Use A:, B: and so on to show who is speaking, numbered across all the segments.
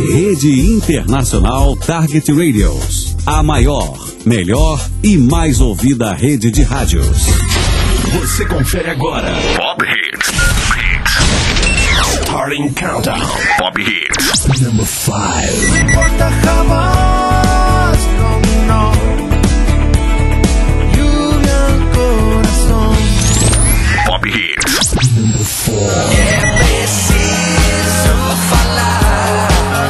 A: Rede Internacional Target Radios. A maior, melhor e mais ouvida rede de rádios.
B: Você confere agora Pop Hits. Starting Countdown. Pop Hits. Number 5.
C: No importa jamás, no. Lluvia al corazón.
B: Pop Hits. Number 4.
C: Preciso falar.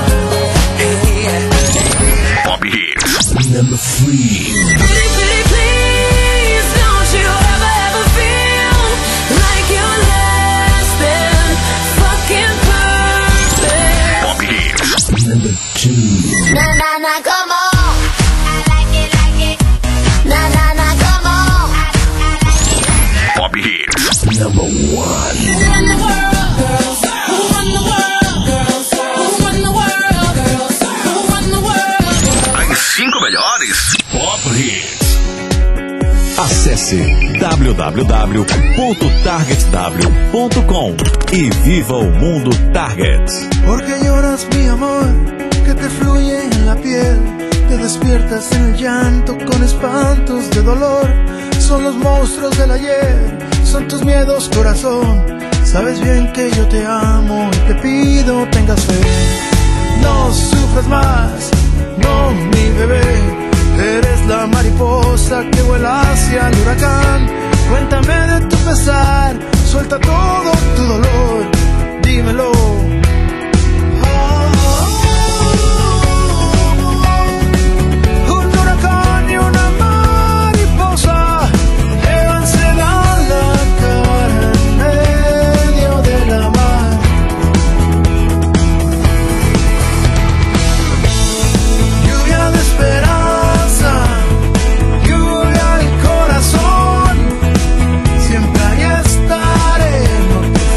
B: Pop Hits. Number 3. Number 2.
D: Na na na, come on. I like it. Na na na, come on. I like it.
B: Pop Hits. Number 1.
D: Who run the world, girls? Who run the world, girls? Who run the world, girls? Who run the world?
B: As 5 melhores Pop Hits.
A: Acesse www.targetw.com e viva o mundo Target.
C: Porque lloras mi amor, que te fluye en la piel, te despiertas en el llanto con espantos de dolor. Son los monstruos del ayer, son tus miedos corazón. Sabes bien que yo te amo y te pido tengas fe. No sufras más, no mi bebé. Eres la mariposa que vuela hacia el huracán. Cuéntame de tu pesar, suelta todo tu dolor, dímelo. Un huracán y una mariposa llévanse la cara en medio de la mar. Lluvia de esperanza, lluvia al corazón. Siempre ahí estaré, no te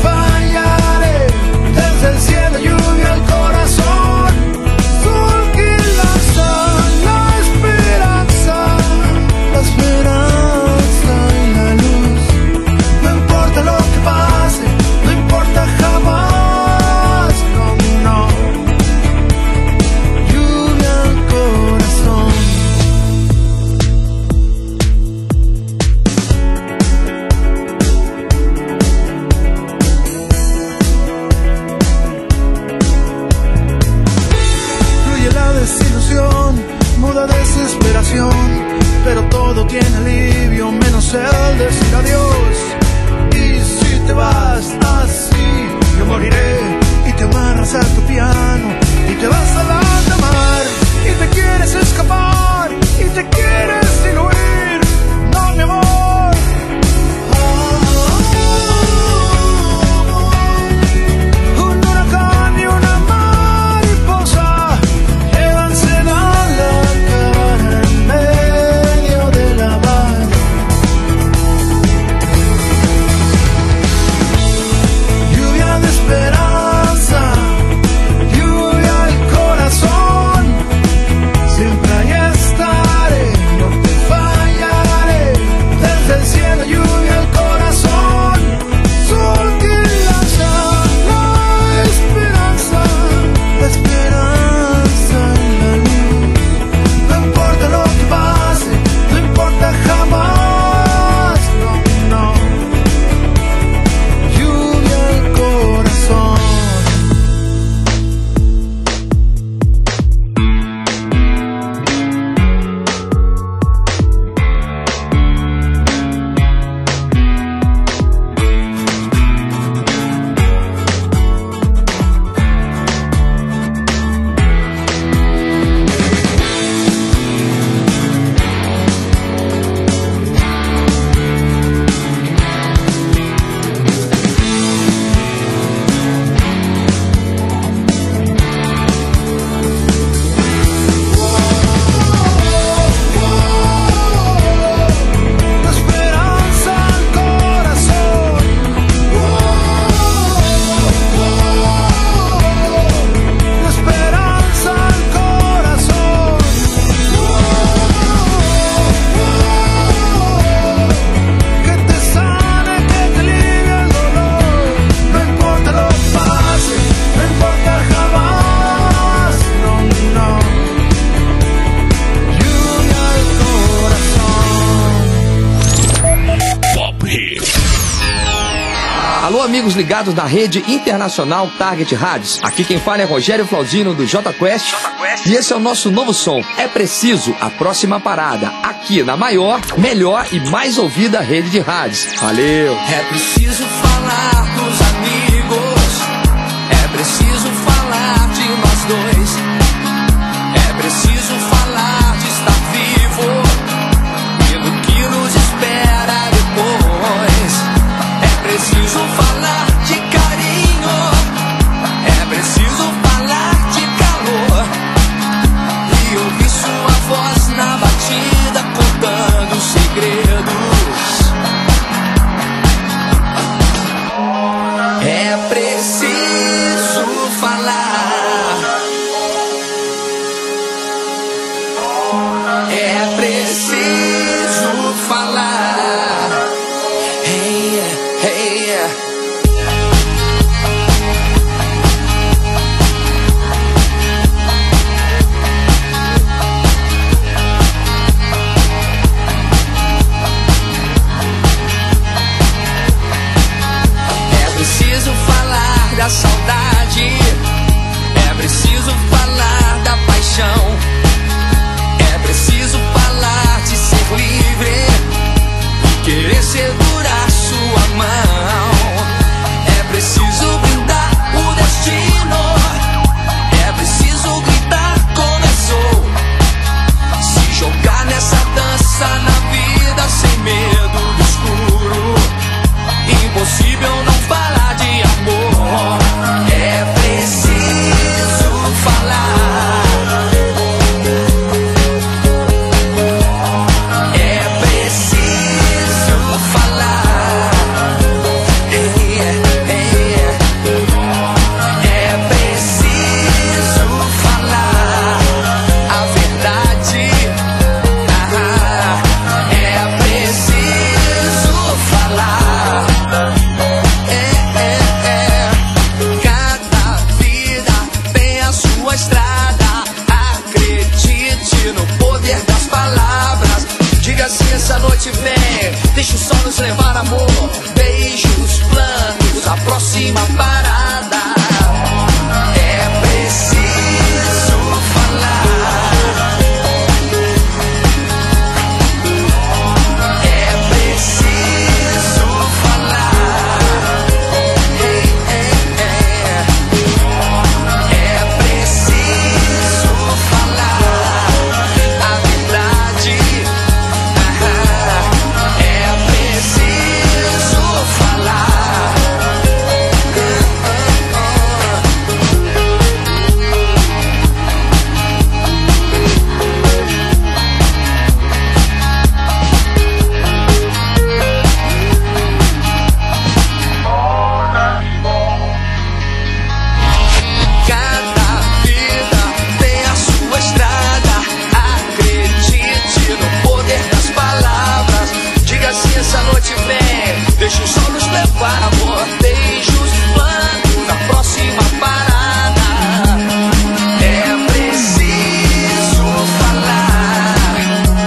E: Alô, amigos ligados na rede internacional Target Rádios. Aqui quem fala é Rogério Flaudino do J Quest. E esse é o nosso novo som. É preciso a próxima parada. Aqui na maior, melhor e mais ouvida rede de rádios. Valeu!
F: É preciso falar dos amigos. É preciso falar de nós dois. É preciso falar de estar vivo e do que nos espera depois. É preciso falar de carinho. É preciso falar de calor e ouvir sua voz na batida contando segredos. É preciso falar. É preciso falar. Hey, hey, yeah. Da saudade, é preciso falar da paixão, é preciso falar de ser livre e querer segurar sua mão, é preciso brindar o destino, é preciso gritar começou, se jogar nessa dança na vida sem medo do escuro, impossível não falar de amor. É preciso falar. É preciso falar. Hey, hey. É preciso falar a verdade. É preciso falar. Estrada, acredite no poder das palavras. Diga assim: essa noite vem, deixa o sol nos levar, amor. Beijos, planos, a próxima parada. É preciso falar. É preciso falar. Hey, hey, hey. É preciso falar a verdade. É preciso falar. Cada vida tem a sua estrada. Acredite no poder das palavras. Diga assim: essa noite vem, deixa o sol nos levar, amor. Beijos, planos, na próxima parada. É preciso falar.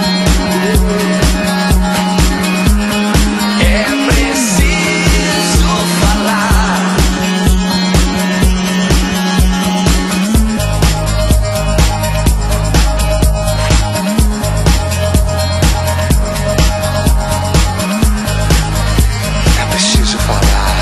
F: É preciso falar. É preciso falar.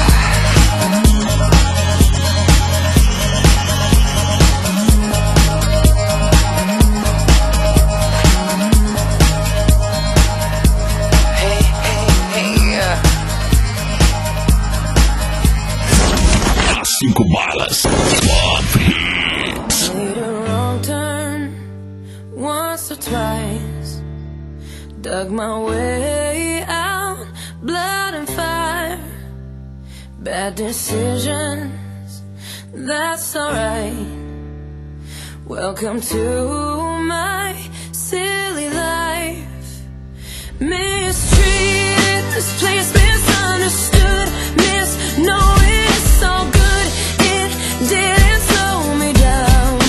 F: Hey, hey, hey.
B: As 5 balas. Pop Hits.
D: Made a wrong turn once or twice. Dug my way out, blood and fire. Bad decisions, that's alright. Welcome to my silly life. Mistreated, this place misunderstood. Misknowing it's all good, it didn't slow me down.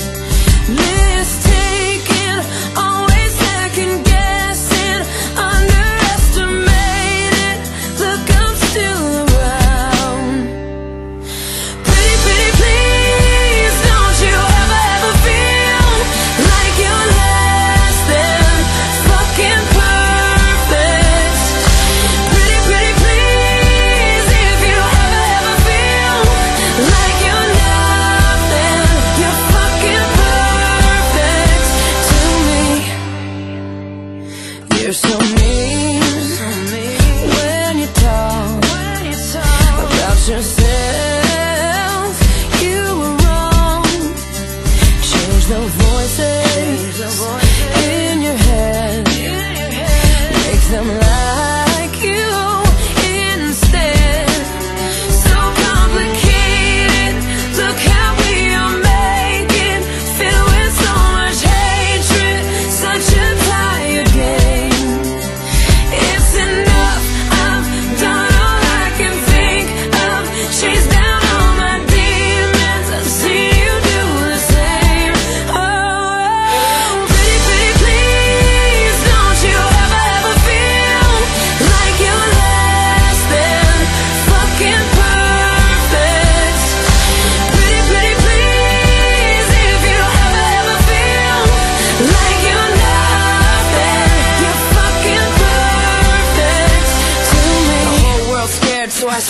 D: Mistaken, always second guessing, underestimated. Look, I'm still around.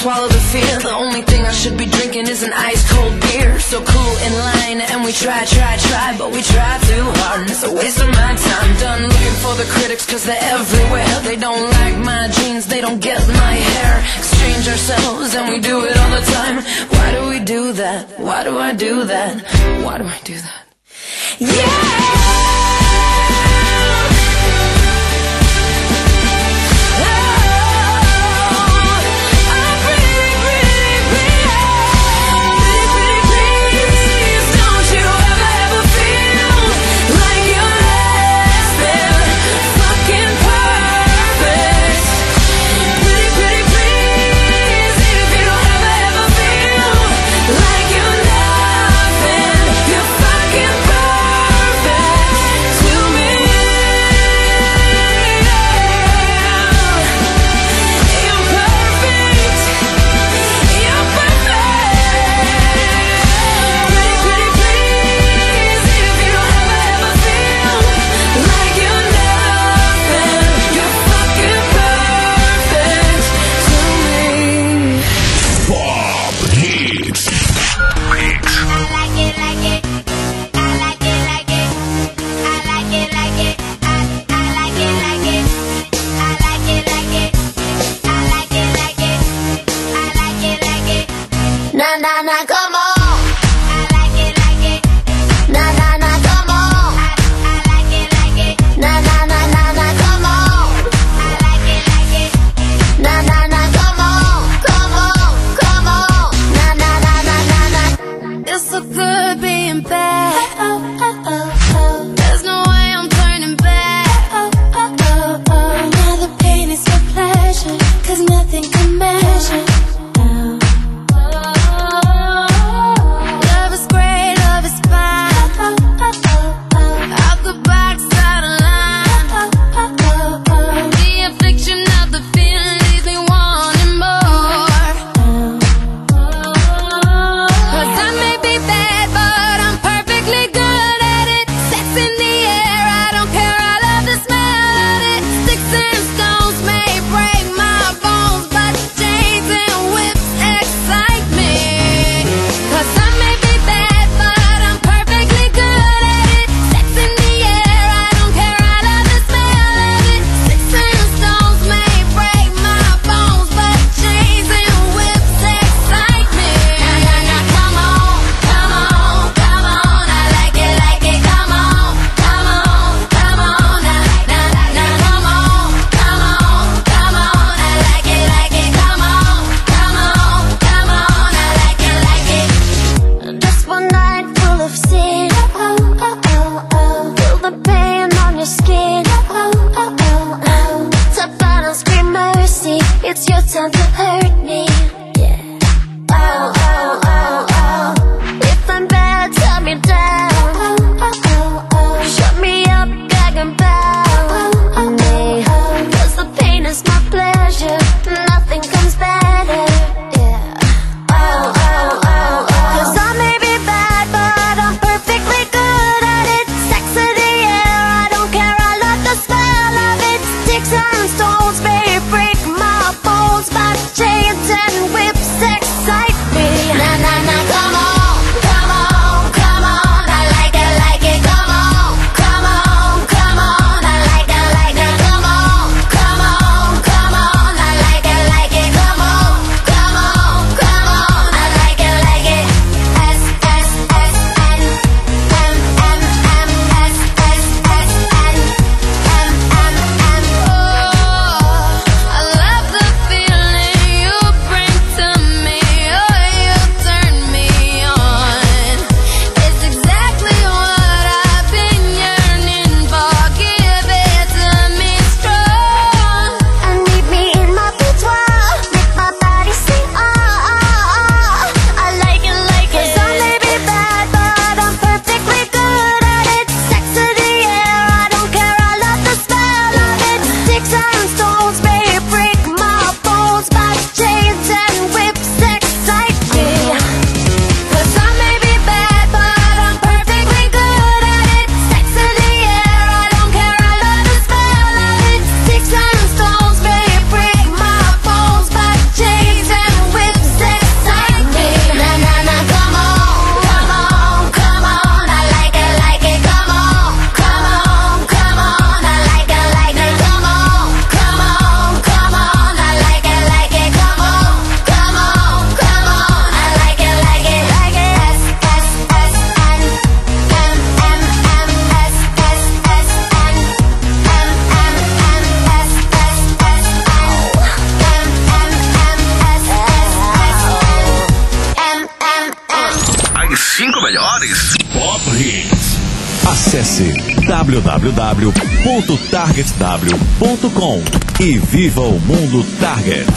D: swallow the fear. The only thing I should be drinking is an ice cold beer. So cool in line and we try, but we try too hard and it's a waste of my time. Done looking for the critics cause they're everywhere. They don't like my jeans, they don't get my hair. Exchange ourselves and we do it all the time. Why do we do that? Why do I do that? Why do I do that? Yeah!
G: Nothing can measure.
B: melhores. Pop Hits.
A: Acesse www.targetw.com e viva o mundo Target.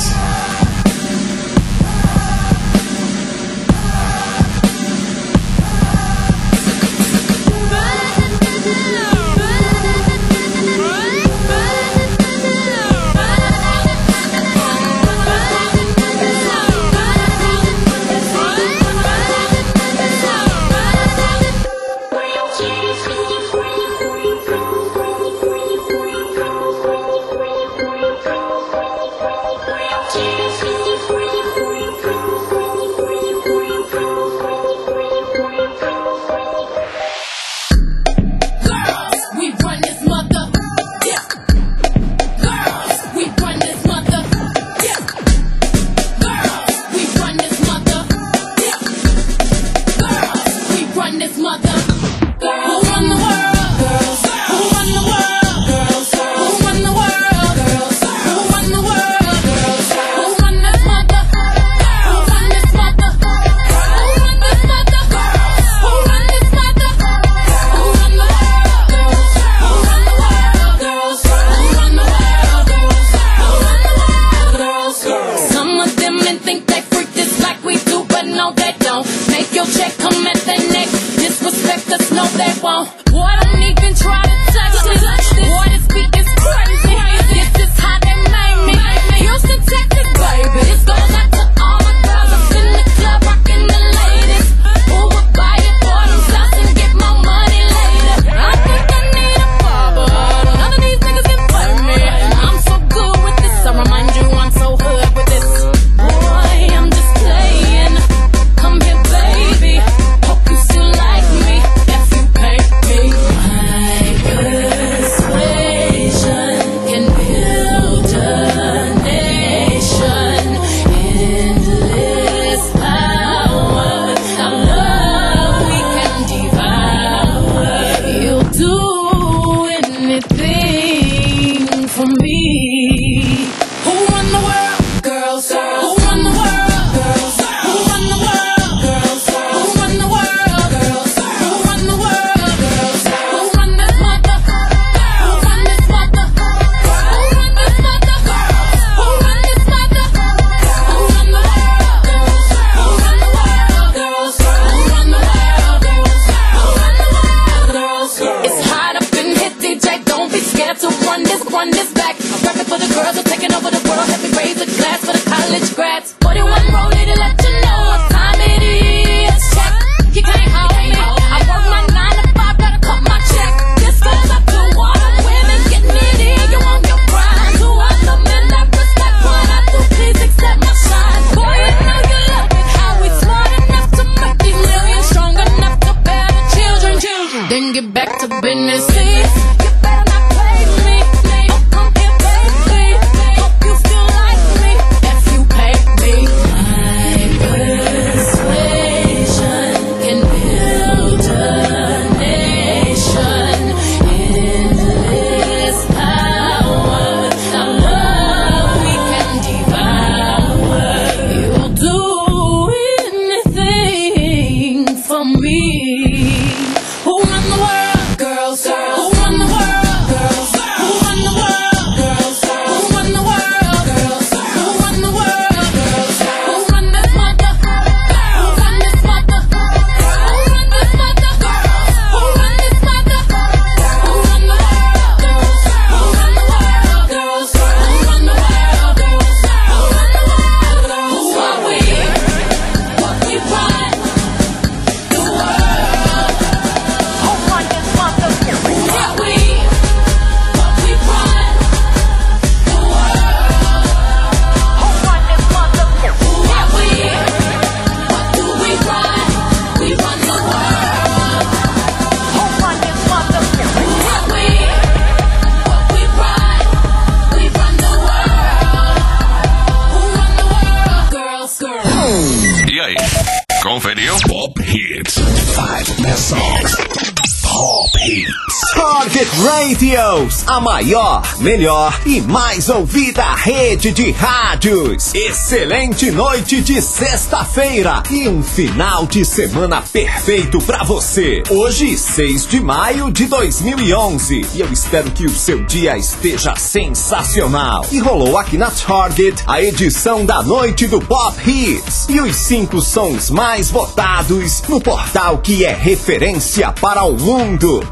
B: Conferiu? Pop Hits. 5 best songs. Pop Hits.
G: Target Radios, a maior, melhor e mais ouvida rede de rádios. Excelente noite de sexta-feira e um final de semana perfeito pra você. Hoje, 6 de maio de 2011. E eu espero que o seu dia esteja sensacional. E rolou aqui na Target a edição da noite do Pop Hits e os 5 sons mais votados no portal que é referência para o mundo,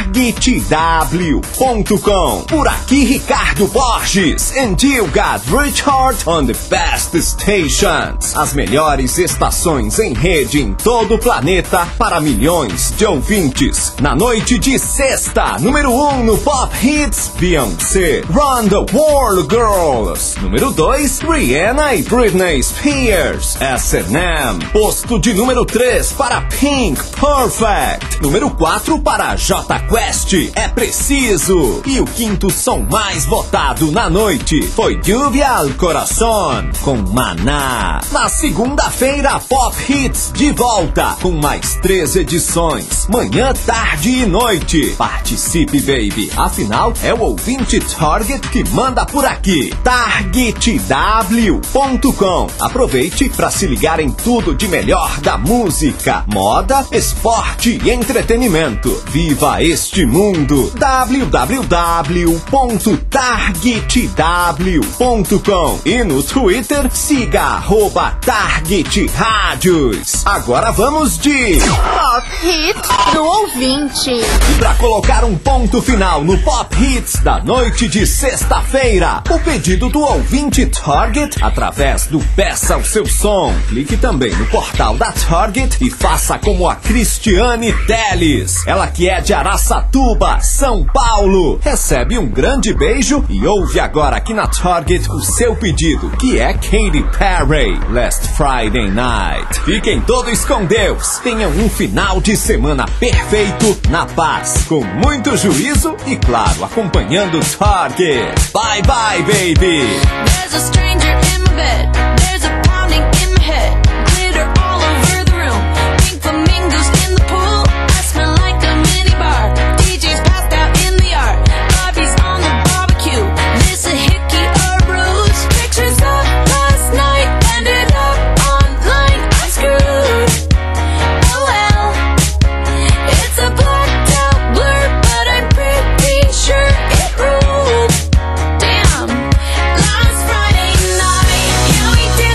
G: TargetW.com. Por aqui, Ricardo Borges, and you got Richard on the best stations. As melhores estações em rede em todo o planeta para milhões de ouvintes. Na noite de sexta, número 1 no Pop Hits, Beyoncé, Run the World Girls. Número 2, Rihanna e Britney Spears, S&M. Posto de número 3 para Pink, Perfect. Número 4 para Jota Quest, É Preciso. E o quinto som mais votado na noite foi Lluvia al Corazón, com Maná. Na segunda-feira, Pop Hits de volta, com mais 3 edições, manhã, tarde e noite. Participe, baby, afinal é o ouvinte Target que manda por aqui. TargetW.com. Aproveite para se ligar em tudo de melhor da música, moda, esporte e entretenimento. Viva este mundo! www.targetw.com. E no Twitter, siga @TargetRádios. Agora vamos de
H: Pop Hits do ouvinte.
G: E para colocar um ponto final no Pop Hits da noite de sexta-feira, o pedido do ouvinte Target através do Peça o Seu Som. Clique também no portal da Target e faça como a Cristiane Teles. Ela que é de Araçatuba, São Paulo. Recebe um grande beijo e ouve agora aqui na Target o seu pedido, que é Katy Perry, Last Friday Night. Fiquem todos com Deus. Tenham um final de semana perfeito, na paz, com muito juízo e, claro, acompanhando Target. Bye bye, baby.
D: There's a stranger in my bed. There's a pounding in my head. Glitter all over the room. Pink flamingos in the pool. I smell like a mini bar. DJ's passed out in the yard. Bobby's on the barbecue. This a hickey or a ruse. Pictures of last night ended up online. I'm screwed. Oh well. It's a blacked out blur, but I'm pretty sure it ruled. Damn. Last Friday night, yeah, we did.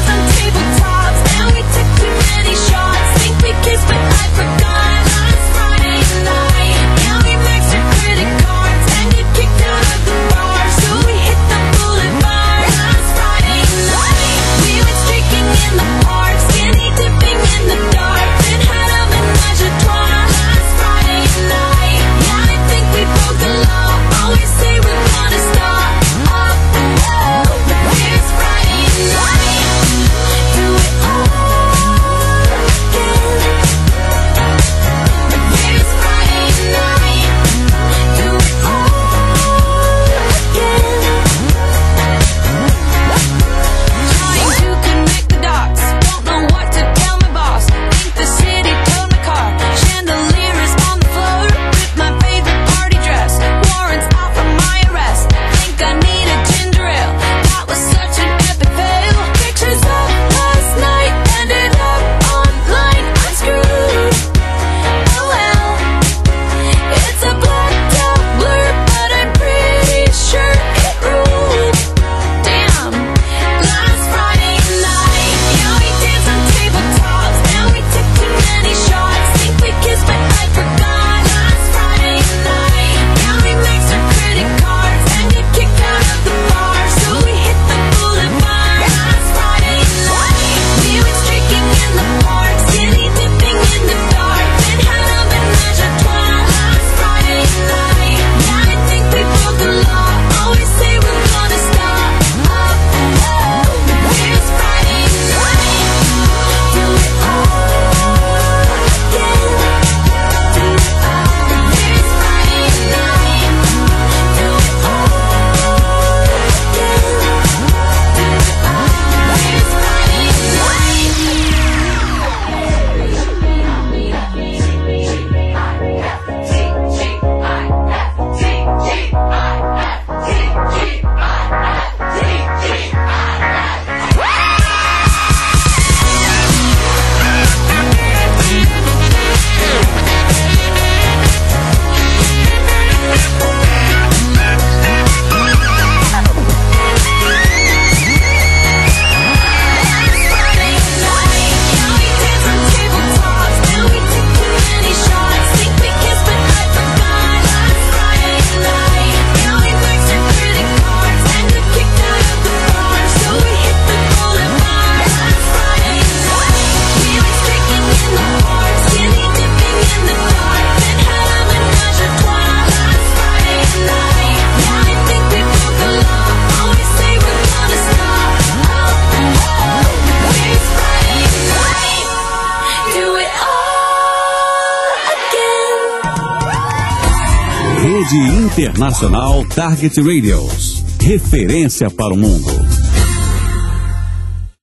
A: Rede Internacional Target Radios. Referência para o mundo.